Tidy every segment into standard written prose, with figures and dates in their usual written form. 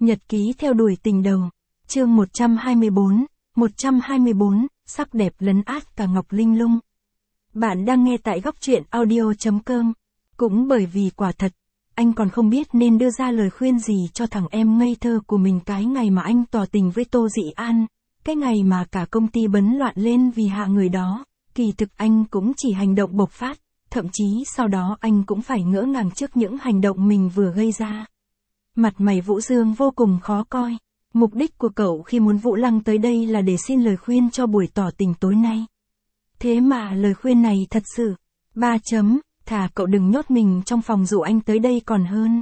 Nhật ký theo đuổi tình đầu. Chương 124, sắc đẹp lấn át cả Ngọc Linh Lung. Bạn đang nghe tại góc truyện audio.com. Cũng bởi vì quả thật, anh còn không biết nên đưa ra lời khuyên gì cho thằng em ngây thơ của mình cái ngày mà anh tỏ tình với Tô Dị An, cái ngày mà cả công ty bấn loạn lên vì hạ người đó, kỳ thực anh cũng chỉ hành động bộc phát, thậm chí sau đó anh cũng phải ngỡ ngàng trước những hành động mình vừa gây ra. Mặt mày Vũ Dương vô cùng khó coi. Mục đích của cậu khi muốn Vũ Lăng tới đây là để xin lời khuyên cho buổi tỏ tình tối nay. Thế mà lời khuyên này thật sự, thà cậu đừng nhốt mình trong phòng dụ anh tới đây còn hơn.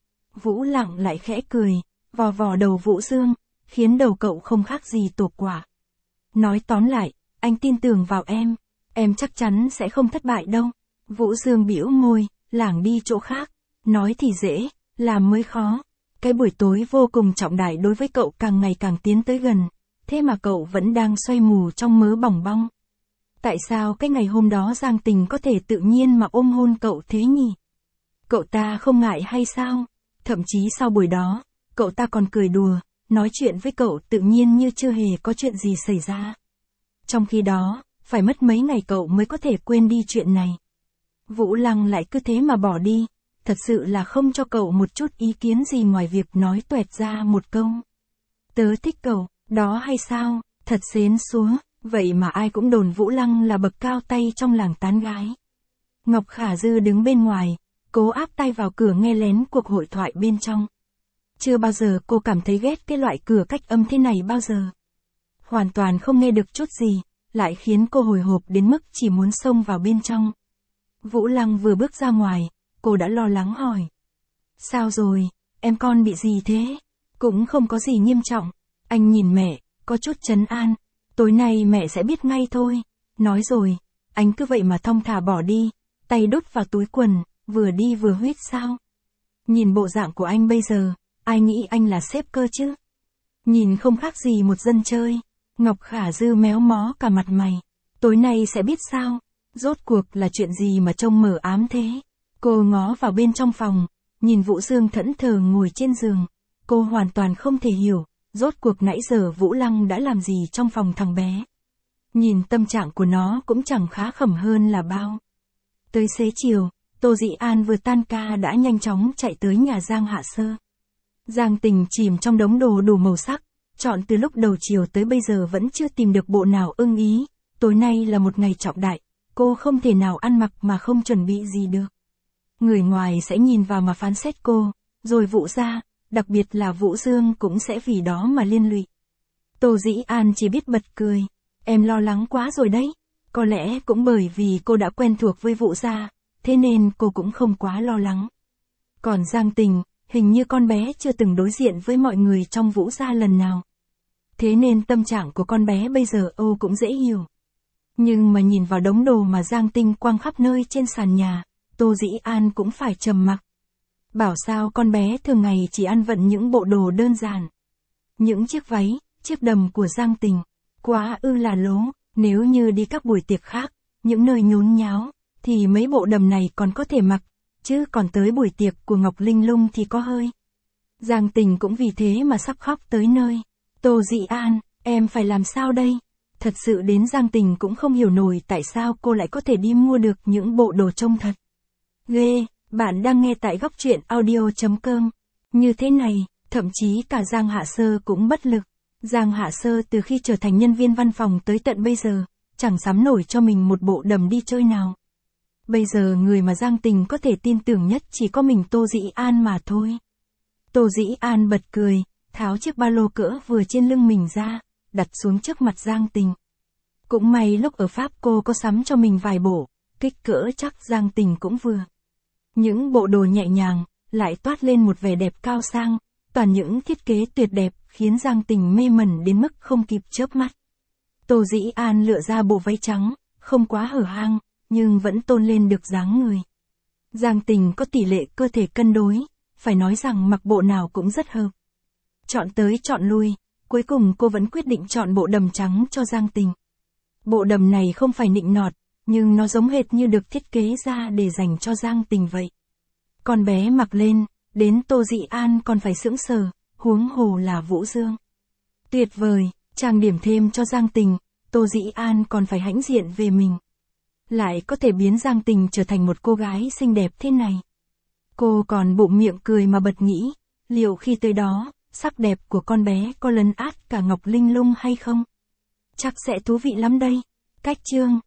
Vũ Lăng lại khẽ cười, vò vò đầu Vũ Dương, khiến đầu cậu không khác gì tổ quả. Nói tóm lại, anh tin tưởng vào em chắc chắn sẽ không thất bại đâu. Vũ Dương bĩu môi, lảng đi chỗ khác, nói thì dễ, làm mới khó. Cái buổi tối vô cùng trọng đại đối với cậu càng ngày càng tiến tới gần, thế mà cậu vẫn đang xoay mù trong mớ bòng bong. Tại sao cái ngày hôm đó Giang Tình có thể tự nhiên mà ôm hôn cậu thế nhỉ? Cậu ta không ngại hay sao? Thậm chí sau buổi đó, cậu ta còn cười đùa, nói chuyện với cậu tự nhiên như chưa hề có chuyện gì xảy ra. Trong khi đó, phải mất mấy ngày cậu mới có thể quên đi chuyện này. Vũ Lăng lại cứ thế mà bỏ đi. Thật sự là không cho cậu một chút ý kiến gì ngoài việc nói toẹt ra một câu. Tớ thích cậu, đó hay sao, thật xến xúa, vậy mà ai cũng đồn Vũ Lăng là bậc cao tay trong làng tán gái. Ngọc Khả Dư đứng bên ngoài, cố áp tay vào cửa nghe lén cuộc hội thoại bên trong. Chưa bao giờ cô cảm thấy ghét cái loại cửa cách âm thế này bao giờ. Hoàn toàn không nghe được chút gì, lại khiến cô hồi hộp đến mức chỉ muốn xông vào bên trong. Vũ Lăng vừa bước ra ngoài, cô đã lo lắng hỏi. Sao rồi, em con bị gì thế? Cũng không có gì nghiêm trọng. Anh nhìn mẹ, có chút trấn an. Tối nay mẹ sẽ biết ngay thôi. Nói rồi, anh cứ vậy mà thong thả bỏ đi, tay đút vào túi quần, vừa đi vừa huýt sao? Nhìn bộ dạng của anh bây giờ, ai nghĩ anh là sếp cơ chứ? Nhìn không khác gì một dân chơi. Ngọc Khả Dư méo mó cả mặt mày. Tối nay sẽ biết sao? Rốt cuộc là chuyện gì mà trông mờ ám thế? Cô ngó vào bên trong phòng, nhìn Vũ Dương thẫn thờ ngồi trên giường. Cô hoàn toàn không thể hiểu, rốt cuộc nãy giờ Vũ Lăng đã làm gì trong phòng thằng bé. Nhìn tâm trạng của nó cũng chẳng khá khẩm hơn là bao. Tới xế chiều, Tô Dị An vừa tan ca đã nhanh chóng chạy tới nhà Giang Hạ Sơ. Giang Tình chìm trong đống đồ đủ màu sắc, chọn từ lúc đầu chiều tới bây giờ vẫn chưa tìm được bộ nào ưng ý. Tối nay là một ngày trọng đại, cô không thể nào ăn mặc mà không chuẩn bị gì được. Người ngoài sẽ nhìn vào mà phán xét cô, rồi Vũ gia, đặc biệt là Vũ Dương cũng sẽ vì đó mà liên lụy. Tô Dĩ An chỉ biết bật cười, em lo lắng quá rồi đấy, có lẽ cũng bởi vì cô đã quen thuộc với Vũ gia, thế nên cô cũng không quá lo lắng. Còn Giang Tình, hình như con bé chưa từng đối diện với mọi người trong Vũ gia lần nào. Thế nên tâm trạng của con bé bây giờ cũng dễ hiểu. Nhưng mà nhìn vào đống đồ mà Giang Tinh quăng khắp nơi trên sàn nhà, Tô Dĩ An cũng phải trầm mặc. Bảo sao con bé thường ngày chỉ ăn vận những bộ đồ đơn giản. Những chiếc váy, chiếc đầm của Giang Tình, quá là lố, nếu như đi các buổi tiệc khác, những nơi nhốn nháo, thì mấy bộ đầm này còn có thể mặc, chứ còn tới buổi tiệc của Ngọc Linh Lung thì có hơi. Giang Tình cũng vì thế mà sắp khóc tới nơi. Tô Dĩ An, em phải làm sao đây? Thật sự đến Giang Tình cũng không hiểu nổi tại sao cô lại có thể đi mua được những bộ đồ trông thật ghê. Bạn đang nghe tại góc truyện audio.com. Như thế này, thậm chí cả Giang Hạ Sơ cũng bất lực. Giang Hạ Sơ từ khi trở thành nhân viên văn phòng tới tận bây giờ, chẳng sắm nổi cho mình một bộ đầm đi chơi nào. Bây giờ người mà Giang Tình có thể tin tưởng nhất chỉ có mình Tô Dĩ An mà thôi. Tô Dĩ An bật cười, tháo chiếc ba lô cỡ vừa trên lưng mình ra, đặt xuống trước mặt Giang Tình. Cũng may lúc ở Pháp cô có sắm cho mình vài bộ, kích cỡ chắc Giang Tình cũng vừa. Những bộ đồ nhẹ nhàng, lại toát lên một vẻ đẹp cao sang, toàn những thiết kế tuyệt đẹp khiến Giang Tình mê mẩn đến mức không kịp chớp mắt. Tô Dĩ An lựa ra bộ váy trắng, không quá hở hang, nhưng vẫn tôn lên được dáng người. Giang Tình có tỷ lệ cơ thể cân đối, phải nói rằng mặc bộ nào cũng rất hợp. Chọn tới chọn lui, cuối cùng cô vẫn quyết định chọn bộ đầm trắng cho Giang Tình. Bộ đầm này không phải nịnh nọt, nhưng nó giống hệt như được thiết kế ra để dành cho Giang Tình vậy. Con bé mặc lên, đến Tô Dị An còn phải sững sờ, huống hồ là Vũ Dương. Tuyệt vời, trang điểm thêm cho Giang Tình, Tô Dĩ An còn phải hãnh diện về mình. Lại có thể biến Giang Tình trở thành một cô gái xinh đẹp thế này. Cô còn bụng miệng cười mà bật nghĩ, liệu khi tới đó, sắc đẹp của con bé có lấn át cả Ngọc Linh Lung hay không? Chắc sẽ thú vị lắm đây. Cách chương